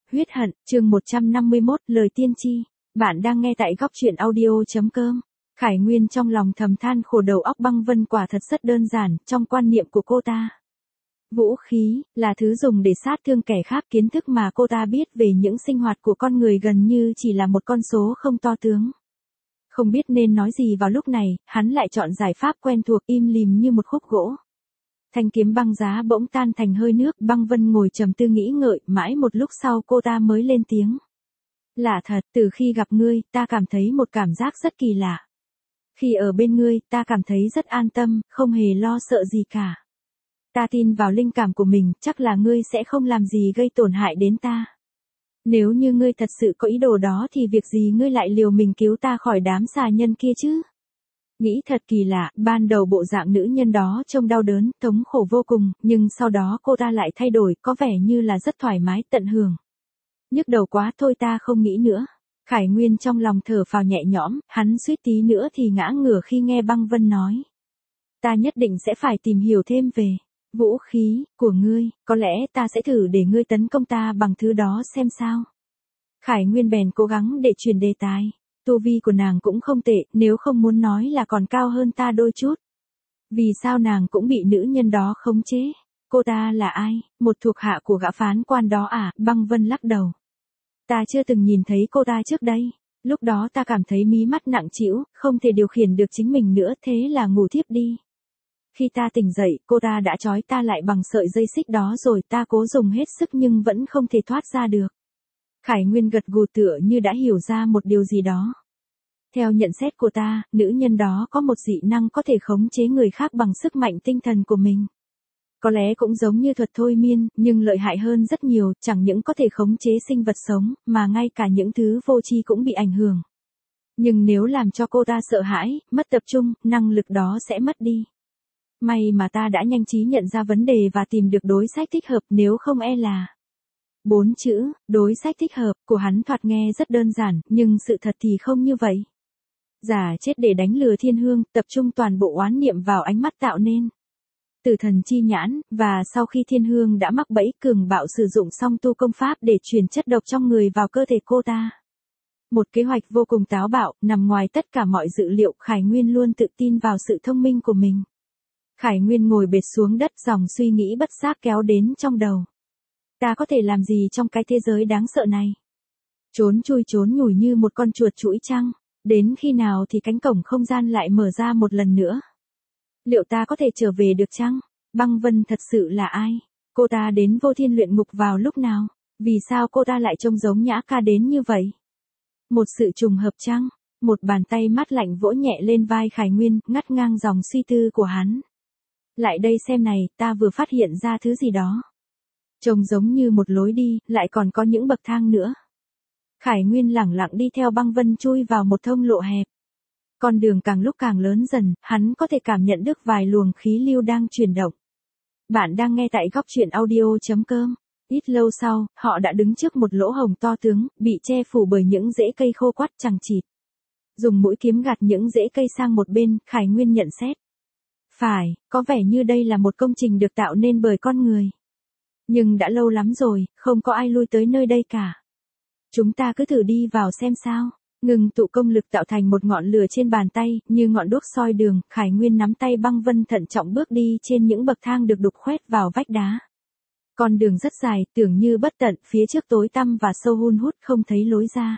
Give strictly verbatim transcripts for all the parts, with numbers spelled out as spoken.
Huyết hận, chương một trăm năm mươi mốt, lời tiên tri. Bạn đang nghe tại góc truyện audio.com. Khải Nguyên trong lòng thầm than khổ, đầu óc Băng Vân quả thật rất đơn giản, trong quan niệm của cô ta. Vũ khí, là thứ dùng để sát thương kẻ khác, kiến thức mà cô ta biết về những sinh hoạt của con người gần như chỉ là một con số không to tướng. Không biết nên nói gì vào lúc này, hắn lại chọn giải pháp quen thuộc, im lìm như một khúc gỗ. Thanh kiếm băng giá bỗng tan thành hơi nước, Băng Vân ngồi trầm tư nghĩ ngợi, mãi một lúc sau cô ta mới lên tiếng. Lạ thật, từ khi gặp ngươi, ta cảm thấy một cảm giác rất kỳ lạ. Khi ở bên ngươi, ta cảm thấy rất an tâm, không hề lo sợ gì cả. Ta tin vào linh cảm của mình, chắc là ngươi sẽ không làm gì gây tổn hại đến ta. Nếu như ngươi thật sự có ý đồ đó thì việc gì ngươi lại liều mình cứu ta khỏi đám xà nhân kia chứ? Nghĩ thật kỳ lạ, ban đầu bộ dạng nữ nhân đó trông đau đớn, thống khổ vô cùng, nhưng sau đó cô ta lại thay đổi, có vẻ như là rất thoải mái, tận hưởng. Nhức đầu quá, thôi ta không nghĩ nữa. Khải Nguyên trong lòng thở phào nhẹ nhõm, hắn suýt tí nữa thì ngã ngửa khi nghe Băng Vân nói. Ta nhất định sẽ phải tìm hiểu thêm về vũ khí của ngươi, có lẽ ta sẽ thử để ngươi tấn công ta bằng thứ đó xem sao. Khải Nguyên bèn cố gắng để chuyển đề tài. Tu vi của nàng cũng không tệ, nếu không muốn nói là còn cao hơn ta đôi chút. Vì sao nàng cũng bị nữ nhân đó khống chế? Cô ta là ai? Một thuộc hạ của gã phán quan đó à? Băng Vân lắc đầu. Ta chưa từng nhìn thấy cô ta trước đây. Lúc đó ta cảm thấy mí mắt nặng trĩu, không thể điều khiển được chính mình nữa, thế là ngủ thiếp đi. Khi ta tỉnh dậy, cô ta đã trói ta lại bằng sợi dây xích đó rồi, ta cố dùng hết sức nhưng vẫn không thể thoát ra được. Khải Nguyên gật gù tựa như đã hiểu ra một điều gì đó. Theo nhận xét của ta, nữ nhân đó có một dị năng có thể khống chế người khác bằng sức mạnh tinh thần của mình. Có lẽ cũng giống như thuật thôi miên, nhưng lợi hại hơn rất nhiều, chẳng những có thể khống chế sinh vật sống, mà ngay cả những thứ vô tri cũng bị ảnh hưởng. Nhưng nếu làm cho cô ta sợ hãi, mất tập trung, năng lực đó sẽ mất đi. May mà ta đã nhanh trí nhận ra vấn đề và tìm được đối sách thích hợp, nếu không e là... Bốn chữ, đối sách thích hợp, của hắn thoạt nghe rất đơn giản, nhưng sự thật thì không như vậy. Giả chết để đánh lừa Thiên Hương, tập trung toàn bộ oán niệm vào ánh mắt tạo nên Tử Thần chi nhãn, và sau khi Thiên Hương đã mắc bẫy, cường bạo sử dụng song tu công pháp để truyền chất độc trong người vào cơ thể cô ta. Một kế hoạch vô cùng táo bạo, nằm ngoài tất cả mọi dự liệu. Khải Nguyên luôn tự tin vào sự thông minh của mình. Khải Nguyên ngồi bệt xuống đất, dòng suy nghĩ bất giác kéo đến trong đầu. Ta có thể làm gì trong cái thế giới đáng sợ này? Trốn chui trốn nhủi như một con chuột chuỗi chăng? Đến khi nào thì cánh cổng không gian lại mở ra một lần nữa? Liệu ta có thể trở về được chăng? Băng Vân thật sự là ai? Cô ta đến Vô Thiên luyện ngục vào lúc nào? Vì sao cô ta lại trông giống Nhã Ca đến như vậy? Một sự trùng hợp chăng? Một bàn tay mát lạnh vỗ nhẹ lên vai Khải Nguyên, ngắt ngang dòng suy tư của hắn. Lại đây xem này, ta vừa phát hiện ra thứ gì đó. Trông giống như một lối đi, lại còn có những bậc thang nữa. Khải Nguyên lẳng lặng đi theo Băng Vân chui vào một thông lộ hẹp. Con đường càng lúc càng lớn dần, hắn có thể cảm nhận được vài luồng khí lưu đang chuyển động. Bạn đang nghe tại góc truyện audio.com. Ít lâu sau, họ đã đứng trước một lỗ hổng to tướng, bị che phủ bởi những rễ cây khô quắt chằng chịt. Dùng mũi kiếm gạt những rễ cây sang một bên, Khải Nguyên nhận xét. Phải, có vẻ như đây là một công trình được tạo nên bởi con người. Nhưng đã lâu lắm rồi, không có ai lui tới nơi đây cả. Chúng ta cứ thử đi vào xem sao. Ngừng tụ công lực tạo thành một ngọn lửa trên bàn tay, như ngọn đuốc soi đường. Khải Nguyên nắm tay Băng Vân thận trọng bước đi trên những bậc thang được đục khoét vào vách đá. Con đường rất dài, tưởng như bất tận, phía trước tối tăm và sâu hun hút, không thấy lối ra.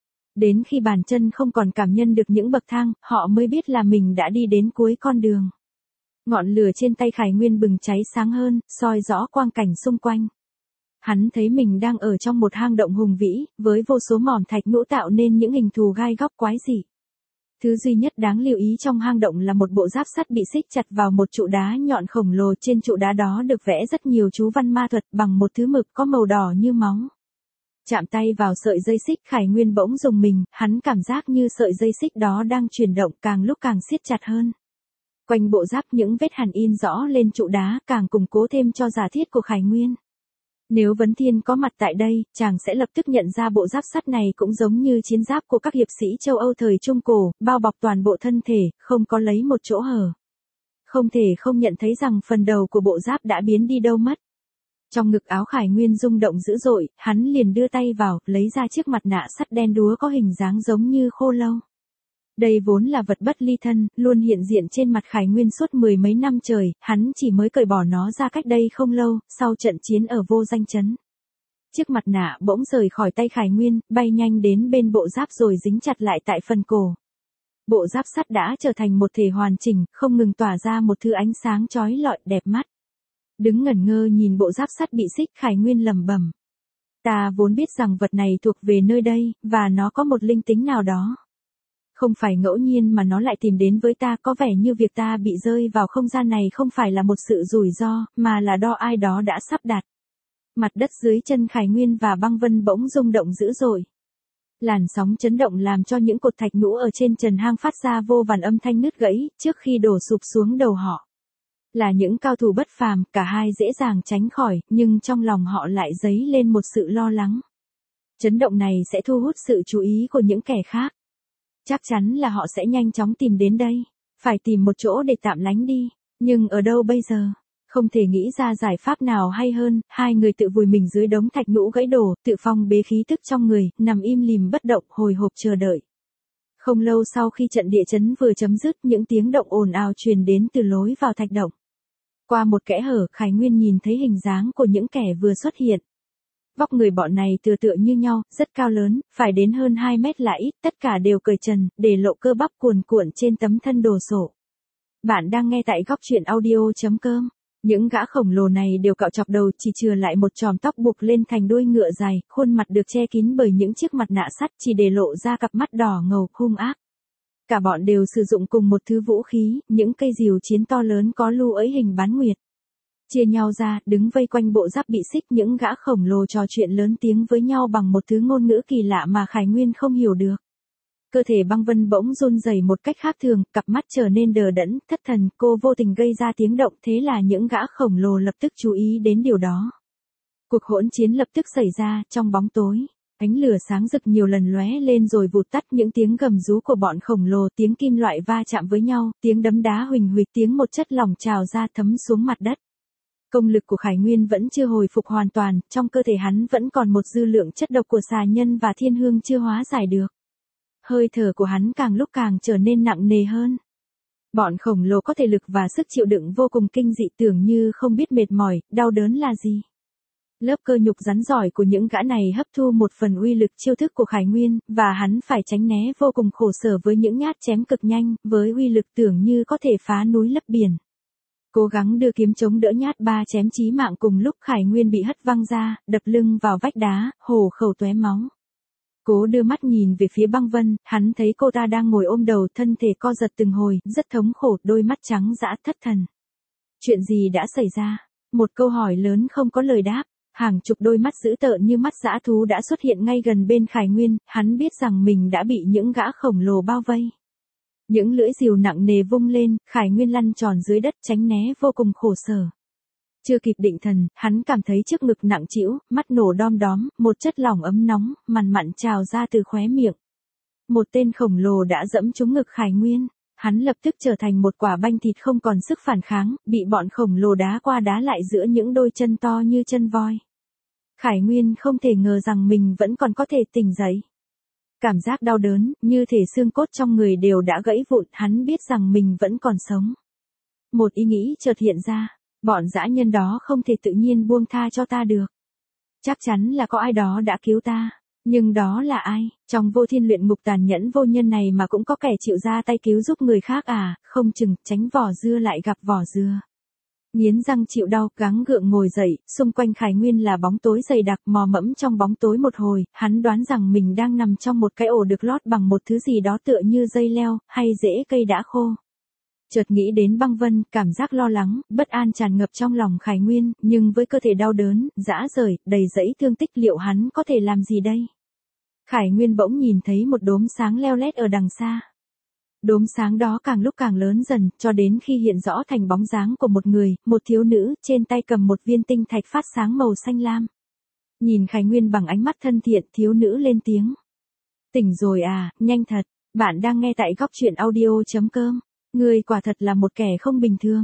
Đến khi bàn chân không còn cảm nhận được những bậc thang, họ mới biết là mình đã đi đến cuối con đường. Ngọn lửa trên tay Khải Nguyên bừng cháy sáng hơn, soi rõ quang cảnh xung quanh. Hắn thấy mình đang ở trong một hang động hùng vĩ, với vô số mỏm thạch nhũ tạo nên những hình thù gai góc quái dị. Thứ duy nhất đáng lưu ý trong hang động là một bộ giáp sắt bị xích chặt vào một trụ đá nhọn khổng lồ. Trên trụ đá đó được vẽ rất nhiều chú văn ma thuật bằng một thứ mực có màu đỏ như máu. Chạm tay vào sợi dây xích, Khải Nguyên bỗng rùng mình, hắn cảm giác như sợi dây xích đó đang chuyển động, càng lúc càng siết chặt hơn. Quanh bộ giáp những vết hằn in rõ lên trụ đá, càng củng cố thêm cho giả thiết của Khải Nguyên. Nếu Vấn Thiên có mặt tại đây, chàng sẽ lập tức nhận ra bộ giáp sắt này cũng giống như chiến giáp của các hiệp sĩ châu Âu thời Trung Cổ, bao bọc toàn bộ thân thể, không có lấy một chỗ hở. Không thể không nhận thấy rằng phần đầu của bộ giáp đã biến đi đâu mất. Trong ngực áo Khải Nguyên rung động dữ dội, hắn liền đưa tay vào, lấy ra chiếc mặt nạ sắt đen đúa có hình dáng giống như khô lâu. Đây vốn là vật bất ly thân, luôn hiện diện trên mặt Khải Nguyên suốt mười mấy năm trời, hắn chỉ mới cởi bỏ nó ra cách đây không lâu, sau trận chiến ở Vô Danh Trấn. Chiếc mặt nạ bỗng rời khỏi tay Khải Nguyên, bay nhanh đến bên bộ giáp rồi dính chặt lại tại phần cổ. Bộ giáp sắt đã trở thành một thể hoàn chỉnh, không ngừng tỏa ra một thứ ánh sáng chói lọi đẹp mắt. Đứng ngẩn ngơ nhìn bộ giáp sắt bị xích, Khải Nguyên lẩm bẩm. Ta vốn biết rằng vật này thuộc về nơi đây, và nó có một linh tính nào đó. Không phải ngẫu nhiên mà nó lại tìm đến với ta, có vẻ như việc ta bị rơi vào không gian này không phải là một sự rủi ro, mà là do ai đó đã sắp đặt. Mặt đất dưới chân Khải Nguyên và Băng Vân bỗng rung động dữ dội. Làn sóng chấn động làm cho những cột thạch nhũ ở trên trần hang phát ra vô vàn âm thanh nứt gãy, trước khi đổ sụp xuống đầu họ. Là những cao thủ bất phàm, cả hai dễ dàng tránh khỏi, nhưng trong lòng họ lại dấy lên một sự lo lắng. Chấn động này sẽ thu hút sự chú ý của những kẻ khác. Chắc chắn là họ sẽ nhanh chóng tìm đến đây. Phải tìm một chỗ để tạm lánh đi. Nhưng ở đâu bây giờ? Không thể nghĩ ra giải pháp nào hay hơn, hai người tự vùi mình dưới đống thạch nhũ gãy đổ, tự phong bế khí tức trong người, nằm im lìm bất động, hồi hộp chờ đợi. Không lâu sau khi trận địa chấn vừa chấm dứt, những tiếng động ồn ào truyền đến từ lối vào thạch động. Qua một kẽ hở, Khải Nguyên nhìn thấy hình dáng của những kẻ vừa xuất hiện. Vóc người bọn này tựa tựa như nhau, rất cao lớn, phải đến hơn hai mét là ít, tất cả đều cởi trần, để lộ cơ bắp cuồn cuộn trên tấm thân đồ sộ. Bạn đang nghe tại góc truyện audio chấm com. Những gã khổng lồ này đều cạo chọc đầu, chỉ chừa lại một chòm tóc buộc lên thành đuôi ngựa dài, khuôn mặt được che kín bởi những chiếc mặt nạ sắt, chỉ để lộ ra cặp mắt đỏ ngầu hung ác. Cả bọn đều sử dụng cùng một thứ vũ khí, những cây rìu chiến to lớn có lưu ới hình bán nguyệt. Chia nhau ra, đứng vây quanh bộ giáp bị xích, những gã khổng lồ trò chuyện lớn tiếng với nhau bằng một thứ ngôn ngữ kỳ lạ mà Khải Nguyên không hiểu được. Cơ thể Băng Vân bỗng run rẩy một cách khác thường, cặp mắt trở nên đờ đẫn, thất thần, cô vô tình gây ra tiếng động, thế là những gã khổng lồ lập tức chú ý đến điều đó. Cuộc hỗn chiến lập tức xảy ra, trong bóng tối. Ánh lửa sáng rực nhiều lần lóe lên rồi vụt tắt, những tiếng gầm rú của bọn khổng lồ, tiếng kim loại va chạm với nhau, tiếng đấm đá huỳnh huỳnh, tiếng một chất lỏng trào ra thấm xuống mặt đất. Công lực của Khải Nguyên vẫn chưa hồi phục hoàn toàn, trong cơ thể hắn vẫn còn một dư lượng chất độc của xà nhân và thiên hương chưa hóa giải được. Hơi thở của hắn càng lúc càng trở nên nặng nề hơn. Bọn khổng lồ có thể lực và sức chịu đựng vô cùng kinh dị, tưởng như không biết mệt mỏi, đau đớn là gì. Lớp cơ nhục rắn giỏi của những gã này hấp thu một phần uy lực chiêu thức của Khải Nguyên, và hắn phải tránh né vô cùng khổ sở với những nhát chém cực nhanh, với uy lực tưởng như có thể phá núi lấp biển. Cố gắng đưa kiếm chống đỡ nhát ba chém chí mạng cùng lúc, Khải Nguyên bị hất văng ra, đập lưng vào vách đá, hổ khẩu tóe máu. Cố đưa mắt nhìn về phía Băng Vân, hắn thấy cô ta đang ngồi ôm đầu, thân thể co giật từng hồi, rất thống khổ, đôi mắt trắng dã thất thần. Chuyện gì đã xảy ra? Một câu hỏi lớn không có lời đáp. Hàng chục đôi mắt dữ tợn như mắt dã thú đã xuất hiện ngay gần bên Khải Nguyên, hắn biết rằng mình đã bị những gã khổng lồ bao vây. Những lưỡi rìu nặng nề vung lên, Khải Nguyên lăn tròn dưới đất tránh né vô cùng khổ sở. Chưa kịp định thần, hắn cảm thấy trước ngực nặng trĩu, mắt nổ đom đóm, một chất lỏng ấm nóng, mằn mặn trào ra từ khóe miệng. Một tên khổng lồ đã dẫm trúng ngực Khải Nguyên. Hắn lập tức trở thành một quả banh thịt không còn sức phản kháng, bị bọn khổng lồ đá qua đá lại giữa những đôi chân to như chân voi. Khải Nguyên không thể ngờ rằng mình vẫn còn có thể tỉnh dậy. Cảm giác đau đớn, như thể xương cốt trong người đều đã gãy vụn, hắn biết rằng mình vẫn còn sống. Một ý nghĩ chợt hiện ra, bọn dã nhân đó không thể tự nhiên buông tha cho ta được. Chắc chắn là có ai đó đã cứu ta. Nhưng đó là ai? Trong vô thiên luyện ngục tàn nhẫn vô nhân này mà cũng có kẻ chịu ra tay cứu giúp người khác à, không chừng, tránh vỏ dưa lại gặp vỏ dưa. Nghiến răng chịu đau, gắng gượng ngồi dậy, xung quanh Khải Nguyên là bóng tối dày đặc, mò mẫm trong bóng tối một hồi, hắn đoán rằng mình đang nằm trong một cái ổ được lót bằng một thứ gì đó tựa như dây leo, hay rễ cây đã khô. Chợt nghĩ đến Băng Vân, cảm giác lo lắng, bất an tràn ngập trong lòng Khải Nguyên, nhưng với cơ thể đau đớn, rã rời, đầy dẫy thương tích, liệu hắn có thể làm gì đây? Khải Nguyên bỗng nhìn thấy một đốm sáng leo lét ở đằng xa. Đốm sáng đó càng lúc càng lớn dần, cho đến khi hiện rõ thành bóng dáng của một người, một thiếu nữ, trên tay cầm một viên tinh thạch phát sáng màu xanh lam. Nhìn Khải Nguyên bằng ánh mắt thân thiện, thiếu nữ lên tiếng. Tỉnh rồi à, nhanh thật, bạn đang nghe tại góc truyện audio chấm com. Ngươi quả thật là một kẻ không bình thường.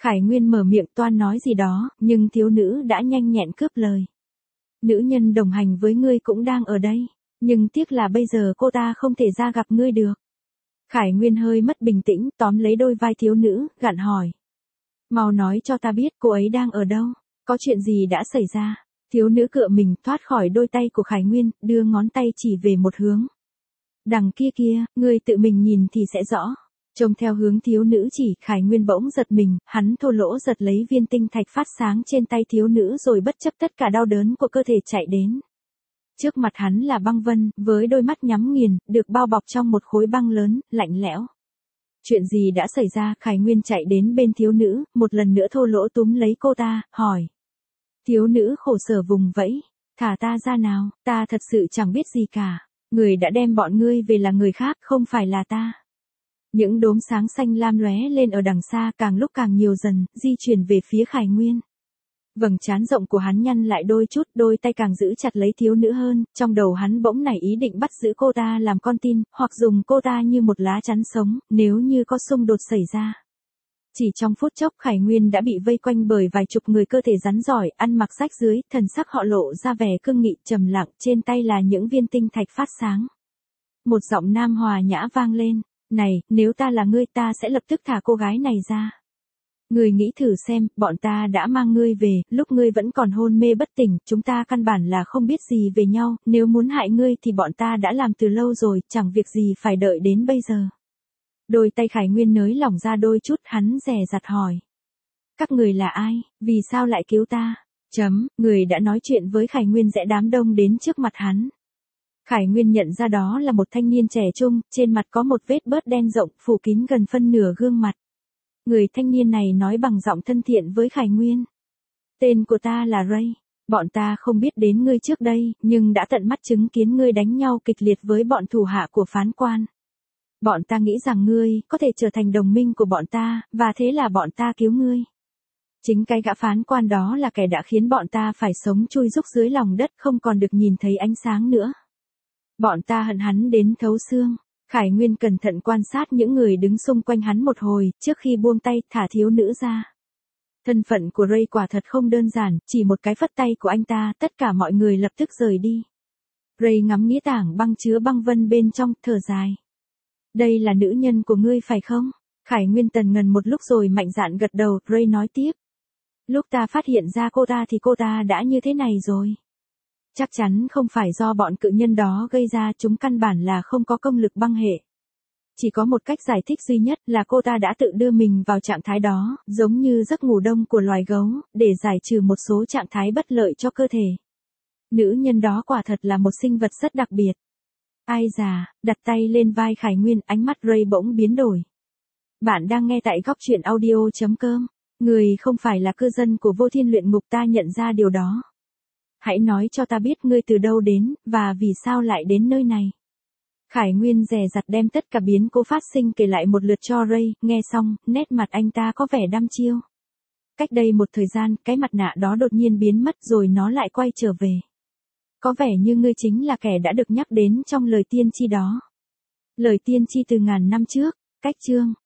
Khải Nguyên mở miệng toan nói gì đó, nhưng thiếu nữ đã nhanh nhẹn cướp lời. Nữ nhân đồng hành với ngươi cũng đang ở đây, nhưng tiếc là bây giờ cô ta không thể ra gặp ngươi được. Khải Nguyên hơi mất bình tĩnh, tóm lấy đôi vai thiếu nữ, gặn hỏi. Mau nói cho ta biết cô ấy đang ở đâu, có chuyện gì đã xảy ra. Thiếu nữ cựa mình thoát khỏi đôi tay của Khải Nguyên, đưa ngón tay chỉ về một hướng. Đằng kia kia, ngươi tự mình nhìn thì sẽ rõ. Trông theo hướng thiếu nữ chỉ, Khải Nguyên bỗng giật mình, hắn thô lỗ giật lấy viên tinh thạch phát sáng trên tay thiếu nữ rồi bất chấp tất cả đau đớn của cơ thể chạy đến. Trước mặt hắn là băng vân, với đôi mắt nhắm nghiền, được bao bọc trong một khối băng lớn, lạnh lẽo. Chuyện gì đã xảy ra? Khải Nguyên chạy đến bên thiếu nữ, một lần nữa thô lỗ túm lấy cô ta, hỏi. Thiếu nữ khổ sở vùng vẫy, thả ta ra nào, ta thật sự chẳng biết gì cả. Người đã đem bọn ngươi về là người khác, không phải là ta. Những đốm sáng xanh lam lóe lên ở đằng xa càng lúc càng nhiều dần, di chuyển về phía Khải Nguyên. Vầng trán rộng của hắn nhăn lại đôi chút, đôi tay càng giữ chặt lấy thiếu nữ hơn, trong đầu hắn bỗng nảy ý định bắt giữ cô ta làm con tin, hoặc dùng cô ta như một lá chắn sống, nếu như có xung đột xảy ra. Chỉ trong phút chốc Khải Nguyên đã bị vây quanh bởi vài chục người cơ thể rắn giỏi, ăn mặc rách rưới, thần sắc họ lộ ra vẻ cương nghị, trầm lặng, trên tay là những viên tinh thạch phát sáng. Một giọng nam hòa nhã vang lên, này, nếu ta là ngươi ta sẽ lập tức thả cô gái này ra. Ngươi nghĩ thử xem, bọn ta đã mang ngươi về, lúc ngươi vẫn còn hôn mê bất tỉnh, chúng ta căn bản là không biết gì về nhau, nếu muốn hại ngươi thì bọn ta đã làm từ lâu rồi, chẳng việc gì phải đợi đến bây giờ. Đôi tay Khải Nguyên nới lỏng ra đôi chút, hắn dè dặt hỏi. Các người là ai, vì sao lại cứu ta? Chấm, người đã nói chuyện với Khải Nguyên rẽ đám đông đến trước mặt hắn. Khải Nguyên nhận ra đó là một thanh niên trẻ trung, trên mặt có một vết bớt đen rộng, phủ kín gần phân nửa gương mặt. Người thanh niên này nói bằng giọng thân thiện với Khải Nguyên. Tên của ta là Ray, bọn ta không biết đến ngươi trước đây, nhưng đã tận mắt chứng kiến ngươi đánh nhau kịch liệt với bọn thủ hạ của phán quan. Bọn ta nghĩ rằng ngươi có thể trở thành đồng minh của bọn ta, và thế là bọn ta cứu ngươi. Chính cái gã phán quan đó là kẻ đã khiến bọn ta phải sống chui rúc dưới lòng đất không còn được nhìn thấy ánh sáng nữa. Bọn ta hận hắn đến thấu xương. Khải Nguyên cẩn thận quan sát những người đứng xung quanh hắn một hồi, trước khi buông tay thả thiếu nữ ra. Thân phận của Ray quả thật không đơn giản, chỉ một cái phất tay của anh ta, tất cả mọi người lập tức rời đi. Ray ngắm nghĩa tảng băng chứa băng vân bên trong, thở dài. Đây là nữ nhân của ngươi phải không? Khải Nguyên tần ngần một lúc rồi mạnh dạn gật đầu, Ray nói tiếp. Lúc ta phát hiện ra cô ta thì cô ta đã như thế này rồi. Chắc chắn không phải do bọn cự nhân đó gây ra, chúng căn bản là không có công lực băng hệ. Chỉ có một cách giải thích duy nhất là cô ta đã tự đưa mình vào trạng thái đó, giống như giấc ngủ đông của loài gấu, để giải trừ một số trạng thái bất lợi cho cơ thể. Nữ nhân đó quả thật là một sinh vật rất đặc biệt. Ai già, đặt tay lên vai Khải Nguyên, ánh mắt Ray bỗng biến đổi. Bạn đang nghe tại góc truyện audio chấm com. Người không phải là cư dân của Vô Thiên Luyện Ngục, ta nhận ra điều đó. Hãy nói cho ta biết ngươi từ đâu đến, và vì sao lại đến nơi này. Khải Nguyên dè dặt đem tất cả biến cố phát sinh kể lại một lượt cho Ray, nghe xong, nét mặt anh ta có vẻ đăm chiêu. Cách đây một thời gian, cái mặt nạ đó đột nhiên biến mất rồi nó lại quay trở về. Có vẻ như ngươi chính là kẻ đã được nhắc đến trong lời tiên tri đó. Lời tiên tri từ ngàn năm trước, cách chương.